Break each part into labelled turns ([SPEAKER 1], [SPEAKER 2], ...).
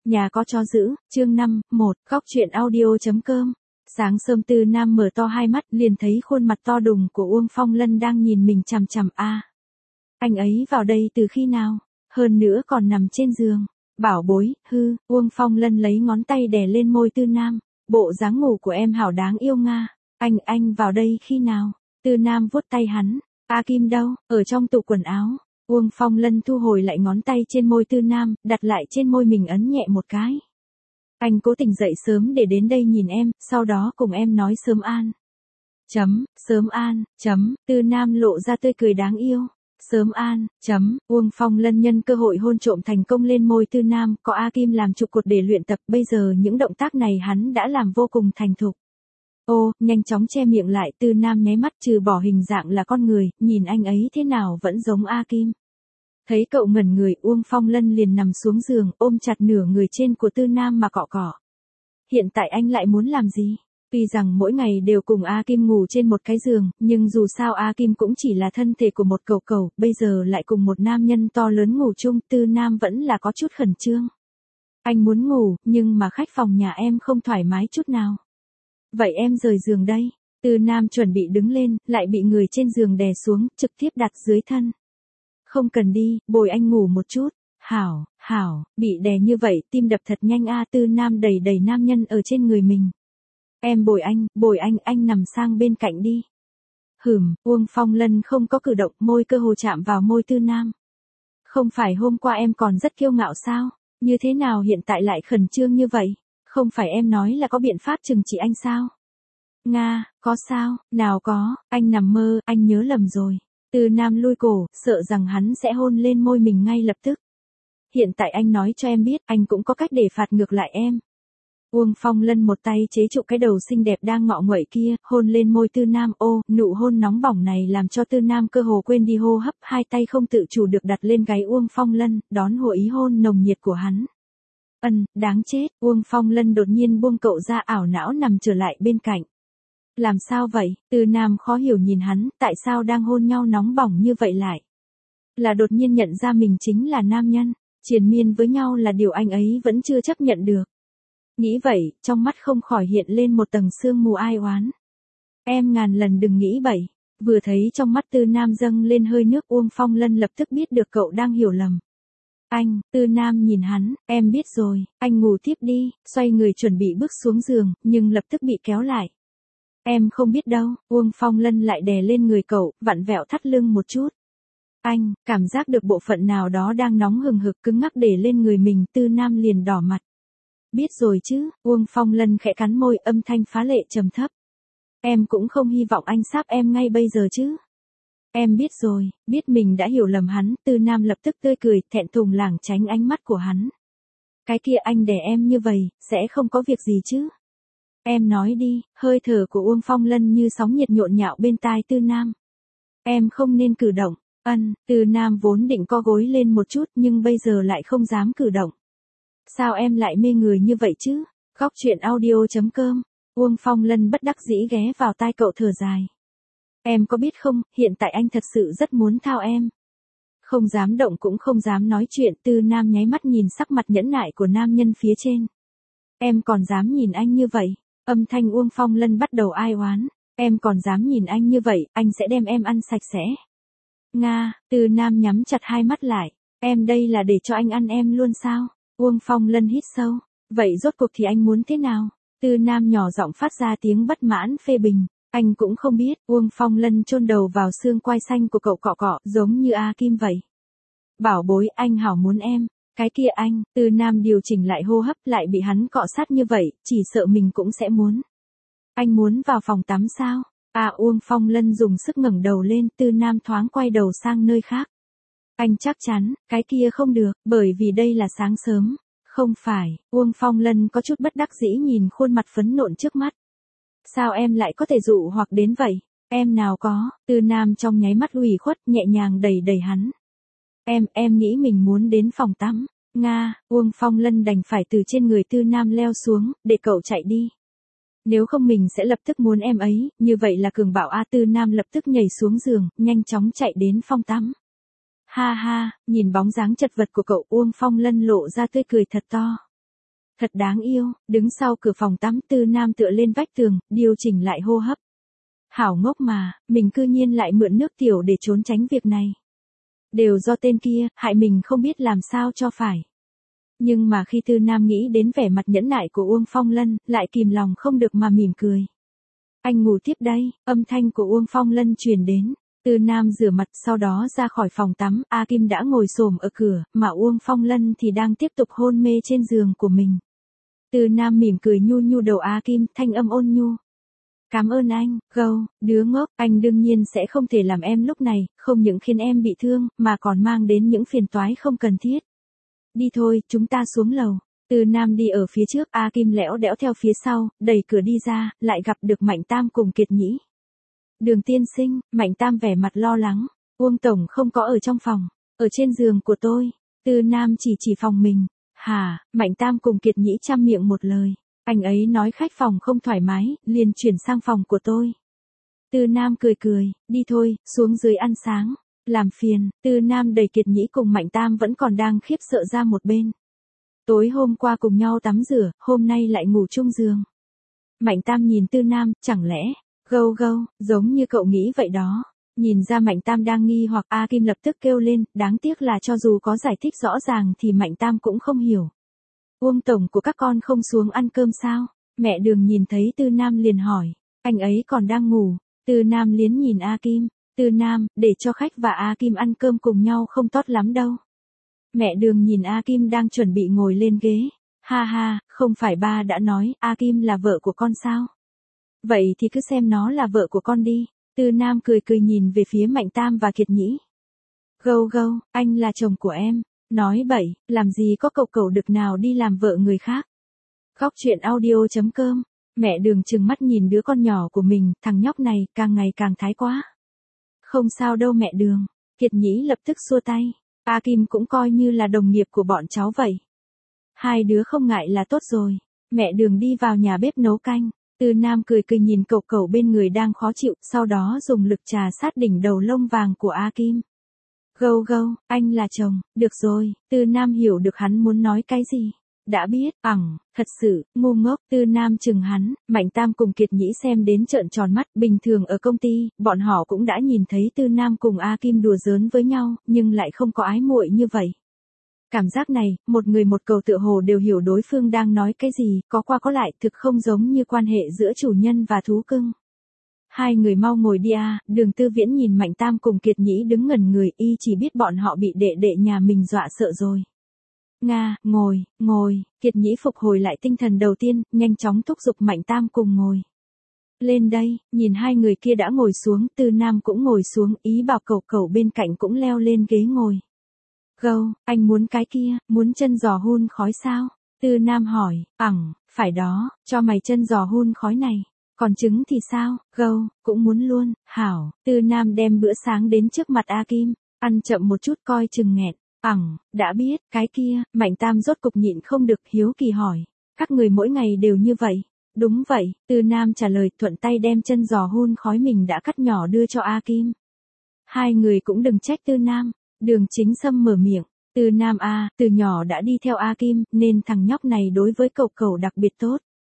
[SPEAKER 1] Nhà có chó giữ, chương 5, 1, góc chuyện audio.com. Sáng sớm Tư Nam mở to hai mắt liền thấy khuôn mặt to đùng của Uông Phong Lân đang nhìn mình chằm chằm a. Anh ấy vào đây từ khi nào? Hơn nữa còn nằm trên giường. Bảo bối, Uông Phong Lân lấy ngón tay đè lên môi Tư Nam. Bộ dáng ngủ của em hảo đáng yêu nga. Anh vào đây khi nào? Tư Nam vuốt tay hắn. A Kim đâu? Ở trong tủ quần áo. Uông Phong Lân thu hồi lại ngón tay trên môi Tư Nam, đặt lại trên môi mình ấn nhẹ một cái. Anh cố tình dậy sớm để đến đây nhìn em, sau đó cùng em nói sớm an. Sớm an, Tư Nam lộ ra tươi cười đáng yêu. Sớm an, Uông Phong Lân nhân cơ hội hôn trộm thành công lên môi Tư Nam, có A Kim làm trụ cột để luyện tập, bây giờ những động tác này hắn đã làm vô cùng thành thục. Ô, nhanh chóng che miệng lại, Tư Nam nháy mắt, trừ bỏ hình dạng là con người, nhìn anh ấy thế nào vẫn giống A Kim. Thấy cậu ngẩn người, Uông Phong Lân liền nằm xuống giường, ôm chặt nửa người trên của Tư Nam mà cọ cọ. Hiện tại anh lại muốn làm gì? Tuy rằng mỗi ngày đều cùng A Kim ngủ trên một cái giường, nhưng dù sao A Kim cũng chỉ là thân thể của một cậu cậu, bây giờ lại cùng một nam nhân to lớn ngủ chung, Tư Nam vẫn là có chút khẩn trương. Anh muốn ngủ, nhưng mà khách phòng nhà em không thoải mái chút nào. Vậy em rời giường đây. Tư Nam chuẩn bị đứng lên, lại bị người trên giường đè xuống, trực tiếp đặt dưới thân. Không cần đi, bồi anh ngủ một chút. Hảo, bị đè như vậy, tim đập thật nhanh a. Tư Nam đẩy nam nhân ở trên người mình. Em bồi anh nằm sang bên cạnh đi. Uông Phong Lân không có cử động, môi cơ hồ chạm vào môi Tư Nam. Không phải hôm qua em còn rất kiêu ngạo sao? Như thế nào hiện tại lại khẩn trương như vậy? Không phải em nói là có biện pháp trừng trị anh sao? Nga, có sao? Nào có, anh nằm mơ, anh nhớ lầm rồi. Tư Nam lui cổ, sợ rằng hắn sẽ hôn lên môi mình ngay lập tức. Hiện tại anh nói cho em biết, anh cũng có cách để phạt ngược lại em. Uông Phong Lân một tay chế trụ cái đầu xinh đẹp đang ngọ nguậy kia, hôn lên môi Tư Nam. Ô, nụ hôn nóng bỏng này làm cho Tư Nam cơ hồ quên đi hô hấp, hai tay không tự chủ được đặt lên gáy Uông Phong Lân, đón hội ý hôn nồng nhiệt của hắn. Đáng chết, Uông Phong Lân đột nhiên buông cậu ra, ảo não nằm trở lại bên cạnh. Làm sao vậy? Tư Nam khó hiểu nhìn hắn, tại sao đang hôn nhau nóng bỏng như vậy lại? Là đột nhiên nhận ra mình chính là nam nhân, triền miên với nhau là điều anh ấy vẫn chưa chấp nhận được. Nghĩ vậy, trong mắt không khỏi hiện lên một tầng sương mù ai oán. Em ngàn lần đừng nghĩ bậy. Vừa thấy trong mắt Tư Nam dâng lên hơi nước, Uông Phong Lân lập tức biết được cậu đang hiểu lầm. Tư Nam nhìn hắn, em biết rồi, anh ngủ tiếp đi, xoay người chuẩn bị bước xuống giường, nhưng lập tức bị kéo lại. Em không biết đâu, Uông Phong Lân lại đè lên người cậu, vặn vẹo thắt lưng một chút. Anh, cảm giác được bộ phận nào đó đang nóng hừng hực cứng ngắc để lên người mình, Tư Nam liền đỏ mặt. Biết rồi chứ, Uông Phong Lân khẽ cắn môi, âm thanh phá lệ trầm thấp. Em cũng không hy vọng anh sáp em ngay bây giờ chứ. Em biết rồi, biết mình đã hiểu lầm hắn, Tư Nam lập tức tươi cười, thẹn thùng lảng tránh ánh mắt của hắn. Cái kia anh đè em như vậy, sẽ không có việc gì chứ. Em nói đi, hơi thở của Uông Phong Lân như sóng nhiệt nhộn nhạo bên tai Tư Nam. Em không nên cử động. Tư Nam vốn định co gối lên một chút nhưng bây giờ lại không dám cử động. Sao em lại mê người như vậy chứ? Góc chuyện audio.com. Uông Phong Lân bất đắc dĩ ghé vào tai cậu thở dài. Em có biết không, hiện tại anh thật sự rất muốn thao em. Không dám động cũng không dám nói chuyện, Tư Nam nháy mắt nhìn sắc mặt nhẫn nại của nam nhân phía trên. Em còn dám nhìn anh như vậy? Âm thanh Uông Phong Lân bắt đầu ai oán. Em còn dám nhìn anh như vậy, anh sẽ đem em ăn sạch sẽ. Nga, Tư Nam nhắm chặt hai mắt lại. Em đây là để cho anh ăn em luôn sao? Uông Phong Lân hít sâu. Vậy rốt cuộc thì anh muốn thế nào? Tư Nam nhỏ giọng phát ra tiếng bất mãn phê bình. Anh cũng không biết. Uông Phong Lân chôn đầu vào xương quai xanh của cậu cọ cọ, giống như A Kim vậy. Bảo bối, anh hảo muốn em. Cái kia anh, Tư Nam điều chỉnh lại hô hấp, lại bị hắn cọ sát như vậy, chỉ sợ mình cũng sẽ muốn. Anh muốn vào phòng tắm sao? Uông Phong Lân dùng sức ngẩng đầu lên, Tư Nam thoáng quay đầu sang nơi khác. Anh chắc chắn, cái kia không được, bởi vì đây là sáng sớm. Không phải, Uông Phong Lân có chút bất đắc dĩ nhìn khuôn mặt phấn nộn trước mắt. Sao em lại có thể dụ hoặc đến vậy? Em nào có, Tư Nam trong nháy mắt ủy khuất, nhẹ nhàng đẩy hắn. Em nghĩ mình muốn đến phòng tắm. Nga, Uông Phong Lân đành phải từ trên người Tư Nam leo xuống, để cậu chạy đi. Nếu không mình sẽ lập tức muốn em ấy, như vậy là cường bạo a. Tư Nam lập tức nhảy xuống giường, nhanh chóng chạy đến phòng tắm. Ha ha, nhìn bóng dáng chật vật của cậu, Uông Phong Lân lộ ra tươi cười thật to. Thật đáng yêu, đứng sau cửa phòng tắm Tư Nam tựa lên vách tường, điều chỉnh lại hô hấp. Hảo ngốc mà, mình cư nhiên lại mượn nước tiểu để trốn tránh việc này. Đều do tên kia, hại mình không biết làm sao cho phải. Nhưng mà khi Tư Nam nghĩ đến vẻ mặt nhẫn nại của Uông Phong Lân, lại kìm lòng không được mà mỉm cười. Anh ngủ tiếp đây, âm thanh của Uông Phong Lân truyền đến. Tư Nam rửa mặt sau đó ra khỏi phòng tắm, A Kim đã ngồi xổm ở cửa, mà Uông Phong Lân thì đang tiếp tục hôn mê trên giường của mình. Tư Nam mỉm cười nhu nhu đầu A Kim, thanh âm ôn nhu. Cảm ơn anh, gâu, đứa ngốc, anh đương nhiên sẽ không thể làm em lúc này, không những khiến em bị thương, mà còn mang đến những phiền toái không cần thiết. Đi thôi, chúng ta xuống lầu. Tư Nam đi ở phía trước, A Kim lẽo đẽo theo phía sau, đẩy cửa đi ra, lại gặp được Mạnh Tam cùng Kiệt Nhĩ. Đường tiên sinh, Mạnh Tam vẻ mặt lo lắng. Uông tổng không có ở trong phòng, ở trên giường của tôi. Tư Nam chỉ phòng mình. Hả, Mạnh Tam cùng Kiệt Nhĩ chăm miệng một lời. Anh ấy nói khách phòng không thoải mái, liền chuyển sang phòng của tôi. Tư Nam cười, đi thôi, xuống dưới ăn sáng. Làm phiền, Tư Nam đẩy Kiệt Nhĩ cùng Mạnh Tam vẫn còn đang khiếp sợ ra một bên. Tối hôm qua cùng nhau tắm rửa, hôm nay lại ngủ chung giường. Mạnh Tam nhìn Tư Nam, chẳng lẽ, gâu, giống như cậu nghĩ vậy đó. Nhìn ra Mạnh Tam đang nghi hoặc A Kim lập tức kêu lên, đáng tiếc là cho dù có giải thích rõ ràng thì Mạnh Tam cũng không hiểu. Uông tổng của các con không xuống ăn cơm sao? Mẹ Đường nhìn thấy Tư Nam liền hỏi, anh ấy còn đang ngủ. Tư Nam liến nhìn A Kim, Tư Nam, để cho khách và A Kim ăn cơm cùng nhau không tốt lắm đâu. Mẹ Đường nhìn A Kim đang chuẩn bị ngồi lên ghế. Ha ha, không phải ba đã nói A Kim là vợ của con sao? Vậy thì cứ xem nó là vợ của con đi. Tư Nam cười nhìn về phía Mạnh Tam và Kiệt Nhĩ. Gâu, anh là chồng của em. Nói bậy, làm gì có cậu đực nào đi làm vợ người khác. Khóc chuyện audio.com. Mẹ Đường trừng mắt nhìn đứa con nhỏ của mình, thằng nhóc này càng ngày càng thái quá. Không sao đâu mẹ Đường. Kiệt Nhĩ lập tức xua tay. A Kim cũng coi như là đồng nghiệp của bọn cháu vậy. Hai đứa không ngại là tốt rồi. Mẹ Đường đi vào nhà bếp nấu canh. Tư Nam cười nhìn cậu bên người đang khó chịu, sau đó dùng lực trà sát đỉnh đầu lông vàng của A Kim. Gâu, anh là chồng, được rồi, Tư Nam hiểu được hắn muốn nói cái gì. Đã biết, thật sự, ngu ngốc, Tư Nam chừng hắn. Mạnh Tam cùng Kiệt Nhĩ xem đến trợn tròn mắt, bình thường ở công ty, bọn họ cũng đã nhìn thấy Tư Nam cùng A Kim đùa giỡn với nhau, nhưng lại không có ái muội như vậy. Cảm giác này, một người một cầu tựa hồ đều hiểu đối phương đang nói cái gì, có qua có lại, thực không giống như quan hệ giữa chủ nhân và thú cưng. Hai người mau ngồi đi à, Đường Tư Viễn nhìn Mạnh Tam cùng Kiệt Nhĩ đứng ngẩn người, y chỉ biết bọn họ bị đệ nhà mình dọa sợ rồi. Nga, ngồi, Kiệt Nhĩ phục hồi lại tinh thần đầu tiên, nhanh chóng thúc giục Mạnh Tam cùng ngồi. Lên đây, nhìn hai người kia đã ngồi xuống, Tư Nam cũng ngồi xuống, ý bảo cậu bên cạnh cũng leo lên ghế ngồi. Gâu, anh muốn cái kia, muốn chân giò hun khói sao? Tư Nam hỏi, phải đó, cho mày chân giò hun khói này. Còn trứng thì sao? Gâu, cũng muốn luôn, hảo. Tư Nam đem bữa sáng đến trước mặt A Kim, ăn chậm một chút coi chừng nghẹn. Đã biết, cái kia, Mạnh Tam rốt cục nhịn không được hiếu kỳ hỏi. Các người mỗi ngày đều như vậy? Đúng vậy, Tư Nam trả lời thuận tay đem chân giò hun khói mình đã cắt nhỏ đưa cho A Kim. Hai người cũng đừng trách Tư Nam. Đường Chính Sâm mở miệng. Tư Nam từ nhỏ đã đi theo A Kim, nên thằng nhóc này đối với cậu đặc biệt tốt.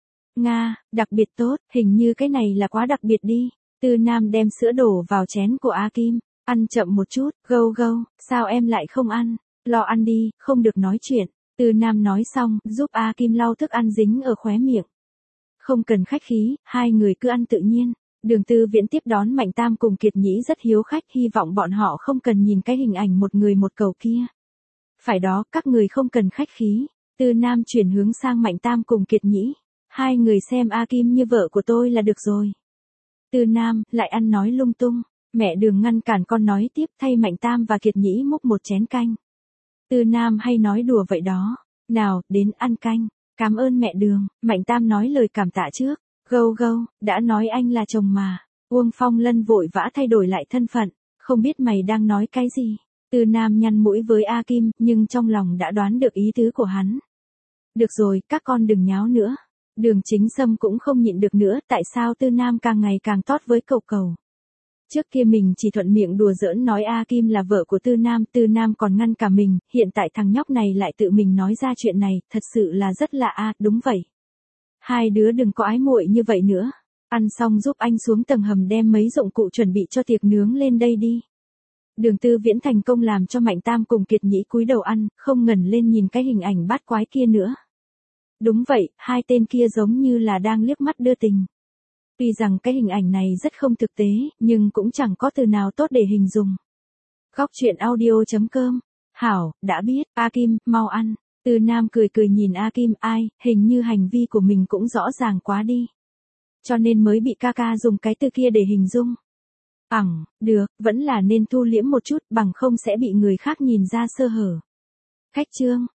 [SPEAKER 1] Nga, đặc biệt tốt, hình như cái này là quá đặc biệt đi. Tư Nam đem sữa đổ vào chén của A Kim. Ăn chậm một chút, gâu, sao em lại không ăn? Lo ăn đi, không được nói chuyện. Tư Nam nói xong, giúp A Kim lau thức ăn dính ở khóe miệng. Không cần khách khí, hai người cứ ăn tự nhiên. Đường Tư Viễn tiếp đón Mạnh Tam cùng Kiệt Nhĩ rất hiếu khách, hy vọng bọn họ không cần nhìn cái hình ảnh một người một cầu kia. Phải đó, các người không cần khách khí. Tư Nam chuyển hướng sang Mạnh Tam cùng Kiệt Nhĩ. Hai người xem A Kim như vợ của tôi là được rồi. Tư Nam, lại ăn nói lung tung. Mẹ Đường ngăn cản con nói tiếp, thay Mạnh Tam và Kiệt Nhĩ múc một chén canh. Tư Nam hay nói đùa vậy đó. Nào, đến ăn canh. Cảm ơn mẹ Đường. Mạnh Tam nói lời cảm tạ trước. Gâu, đã nói anh là chồng mà. Uông Phong Lân vội vã thay đổi lại thân phận. Không biết mày đang nói cái gì. Tư Nam nhăn mũi với A Kim, nhưng trong lòng đã đoán được ý tứ của hắn. Được rồi, các con đừng nháo nữa. Đường Chính Sâm cũng không nhịn được nữa, tại sao Tư Nam càng ngày càng tốt với cậu. Trước kia mình chỉ thuận miệng đùa giỡn nói A Kim là vợ của Tư Nam còn ngăn cả mình, hiện tại thằng nhóc này lại tự mình nói ra chuyện này, thật sự là rất lạ a, đúng vậy. Hai đứa đừng có ái muội như vậy nữa. Ăn xong giúp anh xuống tầng hầm đem mấy dụng cụ chuẩn bị cho tiệc nướng lên đây đi. Đường Tư Viễn thành công làm cho Mạnh Tam cùng Kiệt Nhĩ cúi đầu ăn, không ngẩng lên nhìn cái hình ảnh bát quái kia nữa. Đúng vậy, hai tên kia giống như là đang liếc mắt đưa tình. Tuy rằng cái hình ảnh này rất không thực tế, nhưng cũng chẳng có từ nào tốt để hình dung. Góc truyện audio.com. Hảo, đã biết, A Kim, mau ăn. Tư Nam cười cười nhìn A Kim, ai, hình như hành vi của mình cũng rõ ràng quá đi. Cho nên mới bị ca ca dùng cái từ kia để hình dung. Được, vẫn là nên thu liễm một chút, bằng không sẽ bị người khác nhìn ra sơ hở. Khách trương.